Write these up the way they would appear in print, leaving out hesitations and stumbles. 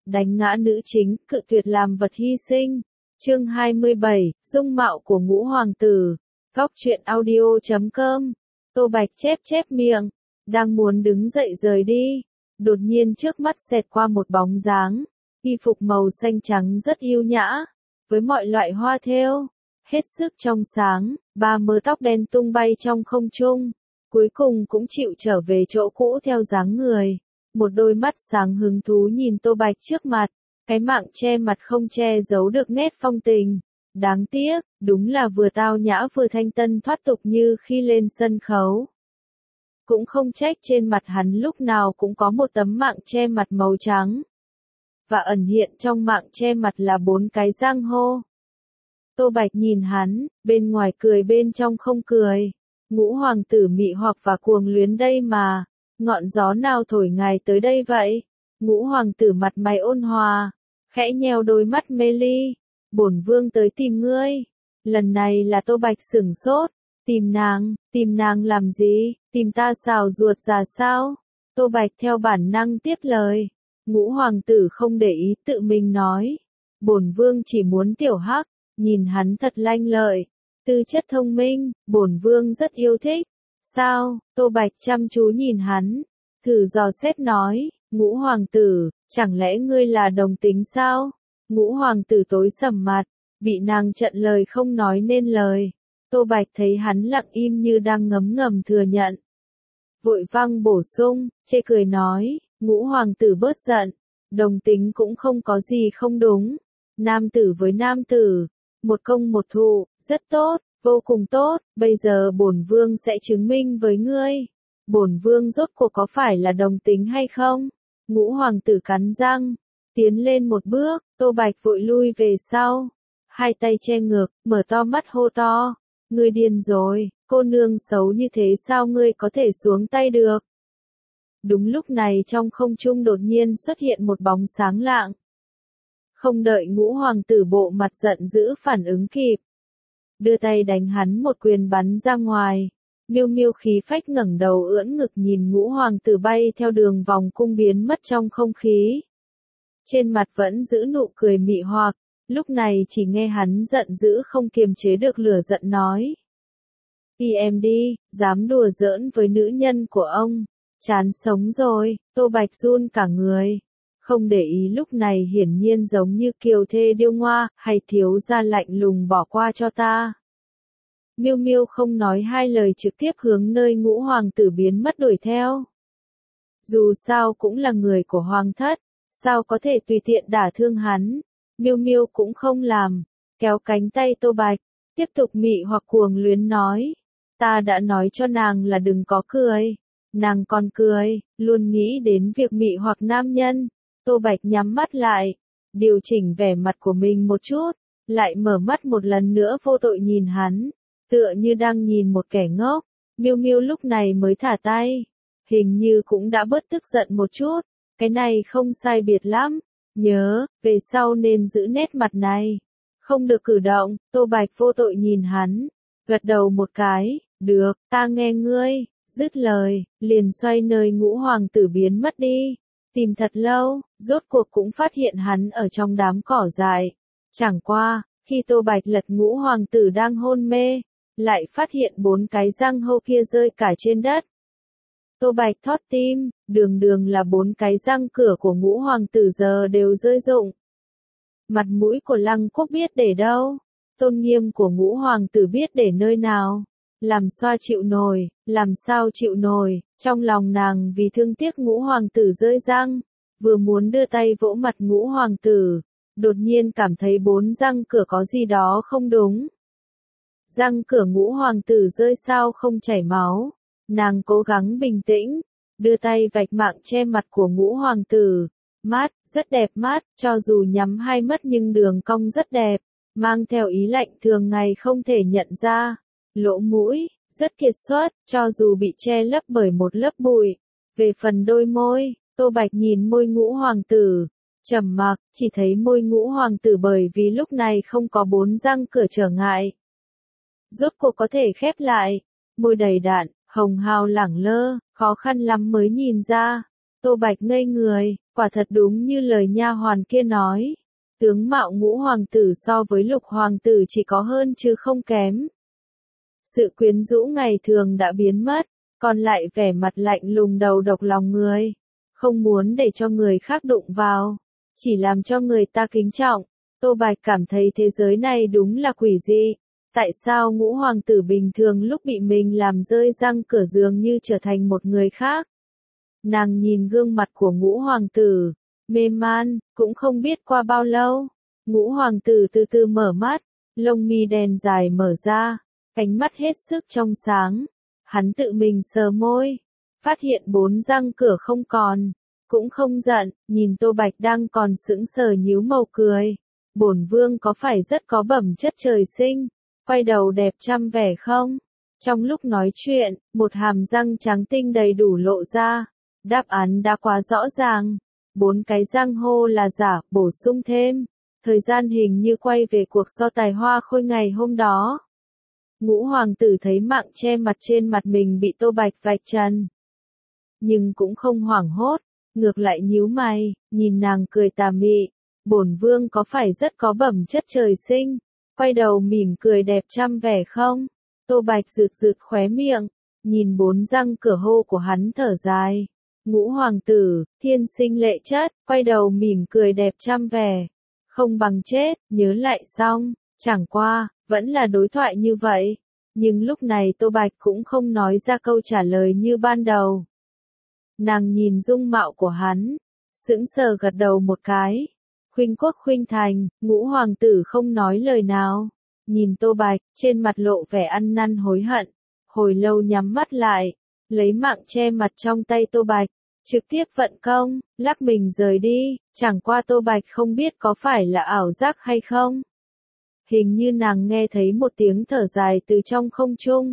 đánh ngã nữ chính, cự tuyệt làm vật hy sinh. Chương 27, dung mạo của ngũ hoàng tử. Góc truyện audio.com. Tô Bạch chép miệng, đang muốn đứng dậy rời đi, đột nhiên trước mắt xẹt qua một bóng dáng, y phục màu xanh trắng rất yêu nhã, với mọi loại hoa thêu, hết sức trong sáng, ba mớ tóc đen tung bay trong không trung, cuối cùng cũng chịu trở về chỗ cũ theo dáng người. Một đôi mắt sáng hứng thú nhìn Tô Bạch trước mặt, cái mạng che mặt không che giấu được nét phong tình. Đáng tiếc, đúng là vừa tao nhã vừa thanh tân thoát tục như khi lên sân khấu. Cũng không trách trên mặt hắn lúc nào cũng có một tấm mạng che mặt màu trắng. Và ẩn hiện trong mạng che mặt là 4 cái răng hô. Tô Bạch nhìn hắn, bên ngoài cười bên trong không cười. Ngũ hoàng tử mị hoặc và cuồng luyến đây mà. Ngọn gió nào thổi ngài tới đây vậy? Ngũ hoàng tử mặt mày ôn hòa, khẽ nheo đôi mắt mê ly. Bổn vương tới tìm ngươi. Lần này là Tô Bạch sửng sốt. Tìm nàng làm gì? Tìm ta xào ruột già sao? Tô Bạch theo bản năng tiếp lời. Ngũ hoàng tử không để ý tự mình nói. Bổn vương chỉ muốn tiểu hắc, nhìn hắn thật lanh lợi, tư chất thông minh, bổn vương rất yêu thích. Sao? Tô Bạch chăm chú nhìn hắn, thử dò xét nói, ngũ hoàng tử, chẳng lẽ ngươi là đồng tính sao? Ngũ hoàng tử tối sầm mặt, bị nàng chặn lời không nói nên lời. Tô Bạch thấy hắn lặng im như đang ngấm ngầm thừa nhận. Vội vang bổ sung, chê cười nói, ngũ hoàng tử bớt giận, đồng tính cũng không có gì không đúng. Nam tử với nam tử, một công một thụ, rất tốt, vô cùng tốt, bây giờ bổn vương sẽ chứng minh với ngươi. Bổn vương rốt cuộc có phải là đồng tính hay không? Ngũ hoàng tử cắn răng, tiến lên một bước, Tô Bạch vội lui về sau. Hai tay che ngực, mở to mắt hô to. Ngươi điên rồi, cô nương xấu như thế sao ngươi có thể xuống tay được? Đúng lúc này trong không trung đột nhiên xuất hiện một bóng sáng lạng. Không đợi ngũ hoàng tử bộ mặt giận dữ phản ứng kịp, đưa tay đánh hắn một quyền bắn ra ngoài. Miêu Miêu khí phách ngẩng đầu ưỡn ngực nhìn ngũ hoàng tử bay theo đường vòng cung biến mất trong không khí. Trên mặt vẫn giữ nụ cười mị hoặc, lúc này chỉ nghe hắn giận dữ không kiềm chế được lửa giận nói. Đi em đi, dám đùa giỡn với nữ nhân của ông, chán sống rồi. Tô Bạch run cả người, không để ý lúc này hiển nhiên giống như kiều thê điêu ngoa, hay thiếu gia lạnh lùng bỏ qua cho ta. Miêu Miêu không nói hai lời trực tiếp hướng nơi ngũ hoàng tử biến mất đuổi theo. Dù sao cũng là người của hoàng thất, sao có thể tùy tiện đả thương hắn. Miêu Miêu cũng không làm, kéo cánh tay Tô Bạch, tiếp tục mị hoặc cuồng luyến nói. Ta đã nói cho nàng là đừng có cười. Nàng còn cười, luôn nghĩ đến việc mị hoặc nam nhân. Tô Bạch nhắm mắt lại, điều chỉnh vẻ mặt của mình một chút, lại mở mắt một lần nữa vô tội nhìn hắn, tựa như đang nhìn một kẻ ngốc. Miêu Miêu lúc này mới thả tay, hình như cũng đã bớt tức giận một chút, cái này không sai biệt lắm, nhớ, về sau nên giữ nét mặt này, không được cử động. Tô Bạch vô tội nhìn hắn, gật đầu một cái, được, ta nghe ngươi, dứt lời, liền xoay nơi ngũ hoàng tử biến mất đi. Tìm thật lâu, rốt cuộc cũng phát hiện hắn ở trong đám cỏ dại. Chẳng qua, khi Tô Bạch lật ngũ hoàng tử đang hôn mê, lại phát hiện 4 cái răng hô kia rơi cả trên đất. Tô Bạch thót tim, đường là 4 cái răng cửa của ngũ hoàng tử giờ đều rơi rụng. Mặt mũi của Lăng Quốc biết để đâu? Tôn nghiêm của ngũ hoàng tử biết để nơi nào? Làm sao chịu nổi, trong lòng nàng vì thương tiếc ngũ hoàng tử rơi răng, vừa muốn đưa tay vỗ mặt ngũ hoàng tử, đột nhiên cảm thấy 4 răng cửa có gì đó không đúng. Răng cửa ngũ hoàng tử rơi sao không chảy máu, nàng cố gắng bình tĩnh, đưa tay vạch mạng che mặt của ngũ hoàng tử, mắt, rất đẹp mắt, cho dù nhắm hai mắt nhưng đường cong rất đẹp, mang theo ý lạnh thường ngày không thể nhận ra. Lỗ mũi, rất kiệt xuất, cho dù bị che lấp bởi một lớp bụi. Về phần đôi môi, Tô Bạch nhìn môi ngũ hoàng tử, trầm mặc, chỉ thấy môi ngũ hoàng tử bởi vì lúc này không có 4 răng cửa trở ngại. Rốt cuộc có thể khép lại, môi đầy đặn, hồng hào lẳng lơ, khó khăn lắm mới nhìn ra. Tô Bạch ngây người, quả thật đúng như lời nha hoàn kia nói. Tướng mạo Ngũ hoàng tử so với Lục hoàng tử chỉ có hơn chứ không kém. Sự quyến rũ ngày thường đã biến mất, còn lại vẻ mặt lạnh lùng đầu độc lòng người. Không muốn để cho người khác đụng vào, chỉ làm cho người ta kính trọng. Tô Bạch cảm thấy thế giới này đúng là quỷ dị. Tại sao Ngũ hoàng tử bình thường lúc bị mình làm rơi răng cửa dường như trở thành một người khác? Nàng nhìn gương mặt của Ngũ hoàng tử, mê man, cũng không biết qua bao lâu. Ngũ hoàng tử từ từ mở mắt, lông mi đen dài mở ra, ánh mắt hết sức trong sáng. Hắn tự mình sờ môi, phát hiện 4 răng cửa không còn, cũng không giận, nhìn Tô Bạch đang còn sững sờ nhíu màu cười. Bổn vương có phải rất có bẩm chất trời sinh, quay đầu đẹp trăm vẻ không? Trong lúc nói chuyện, một hàm răng trắng tinh đầy đủ lộ ra. Đáp án đã quá rõ ràng. 4 cái răng hô là giả, bổ sung thêm. Thời gian hình như quay về cuộc so tài hoa khôi ngày hôm đó. Ngũ hoàng tử thấy mạng che mặt trên mặt mình bị Tô Bạch vạch trần. Nhưng cũng không hoảng hốt, ngược lại nhíu mày, nhìn nàng cười tà mị. Bổn vương có phải rất có bẩm chất trời sinh, quay đầu mỉm cười đẹp trăm vẻ không? Tô Bạch rượt rượt khóe miệng, nhìn 4 răng cửa hô của hắn thở dài. Ngũ hoàng tử, thiên sinh lệ chất, quay đầu mỉm cười đẹp trăm vẻ. Không bằng chết, nhớ lại xong, chẳng qua, vẫn là đối thoại như vậy. Nhưng lúc này Tô Bạch cũng không nói ra câu trả lời như ban đầu. Nàng nhìn dung mạo của hắn, sững sờ gật đầu một cái. Khuynh quốc khuynh thành, Ngũ hoàng tử không nói lời nào. Nhìn Tô Bạch, trên mặt lộ vẻ ăn năn hối hận. Hồi lâu nhắm mắt lại, lấy mạng che mặt trong tay Tô Bạch. Trực tiếp vận công, lắc mình rời đi, chẳng qua Tô Bạch không biết có phải là ảo giác hay không. Hình như nàng nghe thấy một tiếng thở dài từ trong không trung.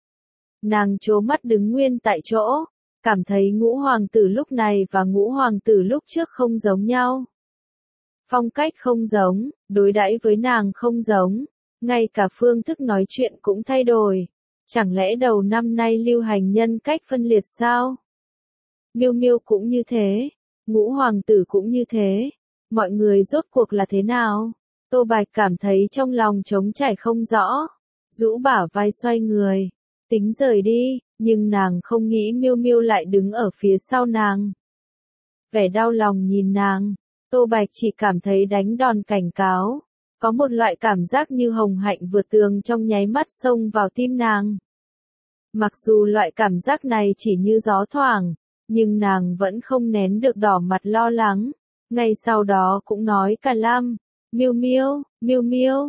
Nàng trố mắt đứng nguyên tại chỗ, cảm thấy Ngũ hoàng tử lúc này và Ngũ hoàng tử lúc trước không giống nhau. Phong cách không giống, đối đãi với nàng không giống, ngay cả phương thức nói chuyện cũng thay đổi. Chẳng lẽ đầu năm nay lưu hành nhân cách phân liệt sao? Miêu Miêu cũng như thế, Ngũ hoàng tử cũng như thế, mọi người rốt cuộc là thế nào? Tô Bạch cảm thấy trong lòng trống trải không rõ, rũ bả vai xoay người, tính rời đi, nhưng nàng không nghĩ Miêu Miêu lại đứng ở phía sau nàng. Vẻ đau lòng nhìn nàng, Tô Bạch chỉ cảm thấy đánh đòn cảnh cáo, có một loại cảm giác như hồng hạnh vượt tường trong nháy mắt xông vào tim nàng. Mặc dù loại cảm giác này chỉ như gió thoảng, nhưng nàng vẫn không nén được đỏ mặt lo lắng. Ngay sau đó cũng nói cả lam, Miêu Miêu, Miêu Miêu,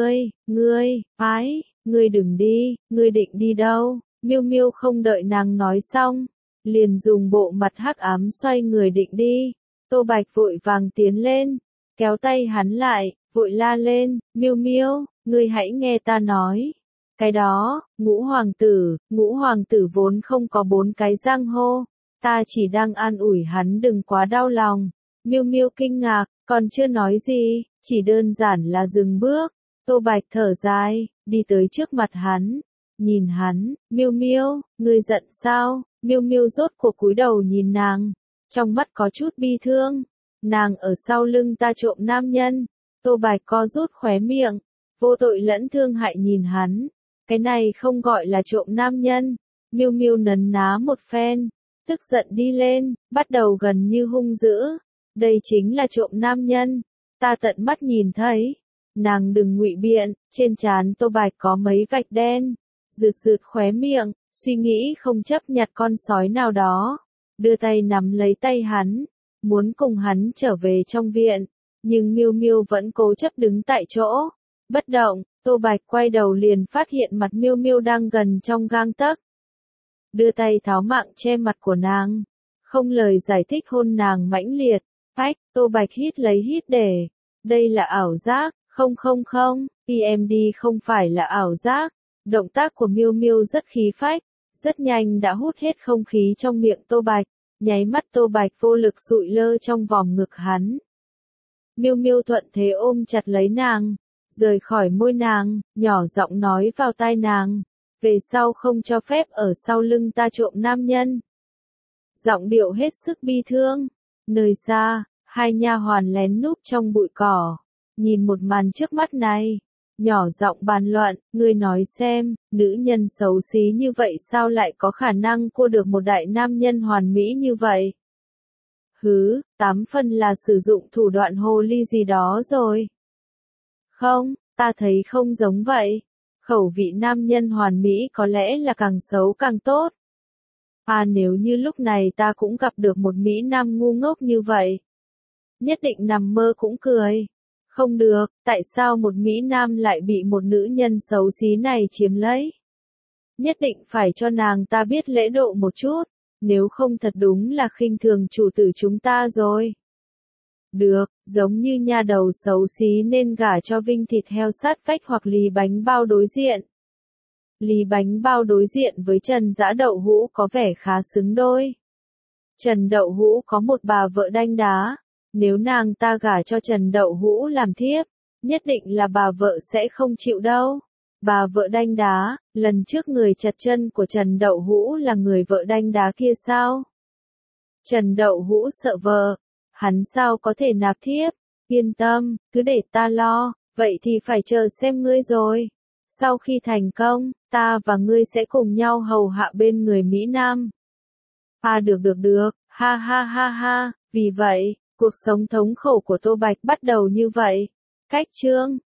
ngươi đừng đi, ngươi định đi đâu? Miêu Miêu không đợi nàng nói xong, liền dùng bộ mặt hắc ám xoay người định đi. Tô Bạch vội vàng tiến lên, kéo tay hắn lại, vội la lên, Miêu Miêu, ngươi hãy nghe ta nói. Cái đó, Ngũ hoàng tử vốn không có 4 cái răng hô. Ta chỉ đang an ủi hắn đừng quá đau lòng. Miêu Miêu kinh ngạc, còn chưa nói gì, chỉ đơn giản là dừng bước. Tô Bạch thở dài, đi tới trước mặt hắn, nhìn hắn, Miêu Miêu, ngươi giận sao? Miêu Miêu rốt cuộc cúi đầu nhìn nàng, trong mắt có chút bi thương. Nàng ở sau lưng ta trộm nam nhân. Tô Bạch co rút khóe miệng, vô tội lẫn thương hại nhìn hắn. Cái này không gọi là trộm nam nhân. Miêu Miêu nấn ná một phen, tức giận đi lên, bắt đầu gần như hung dữ. Đây chính là trộm nam nhân, ta tận mắt nhìn thấy. Nàng đừng ngụy biện, trên trán Tô Bạch có mấy vạch đen, rượt rượt khóe miệng, suy nghĩ không chấp nhặt con sói nào đó, đưa tay nắm lấy tay hắn, muốn cùng hắn trở về trong viện, nhưng Miêu Miêu vẫn cố chấp đứng tại chỗ, bất động. Tô Bạch quay đầu liền phát hiện mặt Miêu Miêu đang gần trong gang tấc, đưa tay tháo mạng che mặt của nàng, không lời giải thích hôn nàng mãnh liệt. Phách, Tô Bạch hít lấy hít để, đây là ảo giác, không, TMD không phải là ảo giác. Động tác của Miêu Miêu rất khí phách, rất nhanh đã hút hết không khí trong miệng Tô Bạch, nháy mắt Tô Bạch vô lực sụi lơ trong vòng ngực hắn. Miêu Miêu thuận thế ôm chặt lấy nàng, rời khỏi môi nàng, nhỏ giọng nói vào tai nàng, về sau không cho phép ở sau lưng ta trộm nam nhân. giọng điệu hết sức bi thương. Nơi xa, hai nha hoàn lén núp trong bụi cỏ, nhìn một màn trước mắt này, nhỏ giọng bàn luận, ngươi nói xem, nữ nhân xấu xí như vậy sao lại có khả năng cua được một đại nam nhân hoàn mỹ như vậy? Hứ, 8 phần là sử dụng thủ đoạn hồ ly gì đó rồi. Không, ta thấy không giống vậy. Khẩu vị nam nhân hoàn mỹ có lẽ là càng xấu càng tốt. Nếu như lúc này ta cũng gặp được một Mỹ Nam ngu ngốc như vậy, nhất định nằm mơ cũng cười. Không được, tại sao một Mỹ Nam lại bị một nữ nhân xấu xí này chiếm lấy? Nhất định phải cho nàng ta biết lễ độ một chút, nếu không thật đúng là khinh thường chủ tử chúng ta rồi. Được, giống như nha đầu xấu xí nên gả cho Vinh thịt heo sát vách hoặc lì bánh bao đối diện. Lì bánh bao đối diện với Trần Dã Đậu Hũ có vẻ khá xứng đôi. Trần Đậu Hũ có một bà vợ đanh đá, nếu nàng ta gả cho Trần Đậu Hũ làm thiếp, nhất định là bà vợ sẽ không chịu đâu. Bà vợ đanh đá, lần trước người chặt chân của Trần Đậu Hũ là người vợ đanh đá kia sao? Trần Đậu Hũ sợ vợ, hắn sao có thể nạp thiếp, yên tâm, cứ để ta lo, vậy thì phải chờ xem ngươi rồi. Sau khi thành công, ta và ngươi sẽ cùng nhau hầu hạ bên người Mỹ Nam. Được, ha ha ha ha, vì vậy, cuộc sống thống khổ của Tô Bạch bắt đầu như vậy. Cách chương